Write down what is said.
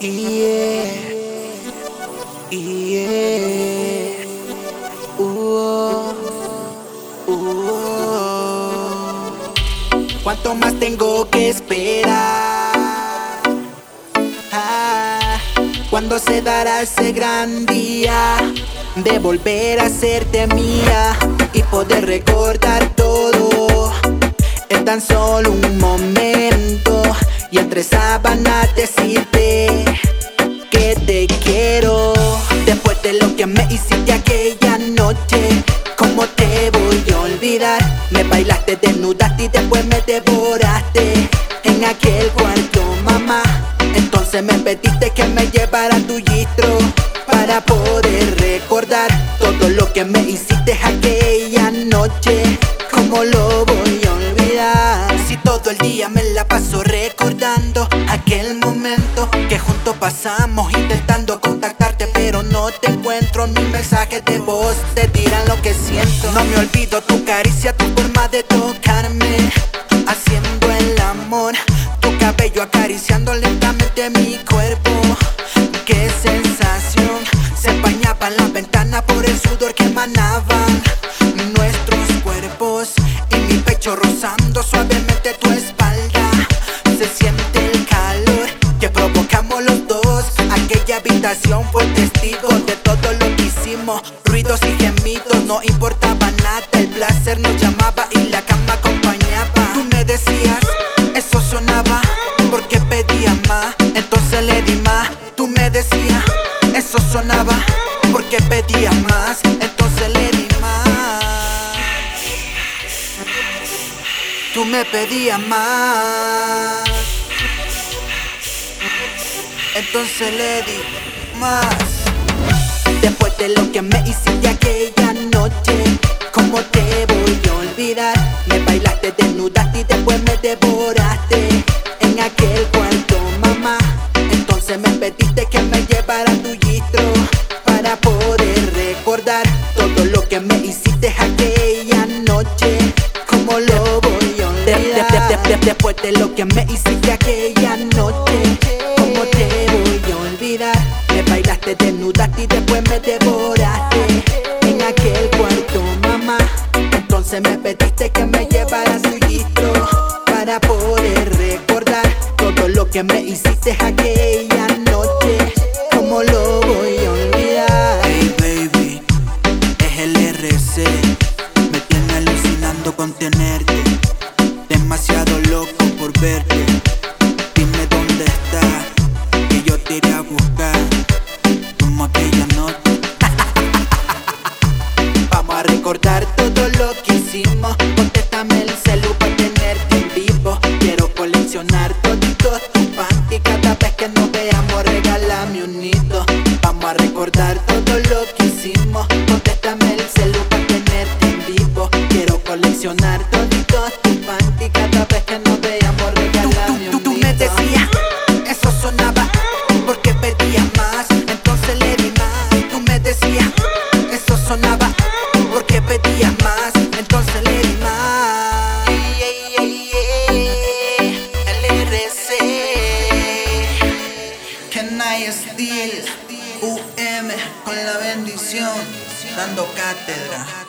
Yeah, yeah. ¿Cuánto más tengo que esperar? ¿Cuándo se dará ese gran día de volver a serte mía y poder recordar todo en tan solo un momento? Y entre sábanas decirte que te quiero. Después de lo que me hiciste aquella noche, ¿cómo te voy a olvidar? Me bailaste, desnudaste y después me devoraste en aquel cuarto, mamá. Entonces me pediste que me llevara a tu gistro para poder recordar todo lo que me hiciste aquella noche. ¿Cómo lo voy a olvidar? Si todo el día me la paso recordando aquel momento que juntos pasamos, intentando contactarte pero no te encuentro. Mis mensajes de voz te dirán lo que siento. No me olvido tu caricia, tu forma de tocarme, haciendo el amor, tu cabello acariciando lentamente mi cuerpo. Qué sensación, se empañaba en la ventana por el sudor que emanaban nuestros cuerpos y mi pecho rozando suavemente tu espalda. Se siente el calor que provocamos los dos. Aquella habitación fue testigo de todo lo que hicimos. Ruidos y gemidos, no importaba nada. El placer nos llamaba y la cama acompañaba. Tú me decías, eso sonaba, porque pedía más, entonces le di más. Tú me decías, eso sonaba, porque pedía más, entonces le di más. Tú me pedías más, entonces le di más. Después de lo que me hiciste aquella noche, ¿cómo te voy a olvidar? Me bailaste, desnudaste y después me devoraste en aquel cuarto, mamá. Entonces me pediste que me llevara a tu gistro para poder recordar todo lo que me hiciste aquella noche. ¿Cómo lo voy a olvidar? Después de lo que me hiciste aquella noche, ¿cómo te voy a olvidar? Me bailaste, desnudaste y después me devoraste en aquel cuarto, mamá. Entonces me pediste que me llevara a tu gistro para poder recordar todo lo que me hiciste aquella noche. ¿Cómo lo voy a olvidar? Hey baby, es el RC. Me tiene alucinando con tenerte, demasiado loco por verte. Dime dónde estás, que yo te iré a buscar, como aquella noche. Vamos a recordar todo lo que hicimos. Contéstame el celu para tenerte en vivo. Quiero coleccionar toditos tus panty. Cada vez que nos veamos regálame un hito. Vamos a recordar todo lo que hicimos. Contéstame el celu para tenerte en vivo. Quiero coleccionar toditos tus panty. Cada vez que nos veamos regálame un hito. Tú me decías, eso sonaba, porque pedía más, entonces le di más. Tú me decías, eso sonaba, porque pedía más, entonces le di más. El RC, Can I Steal, UM con la bendición, dando cátedra.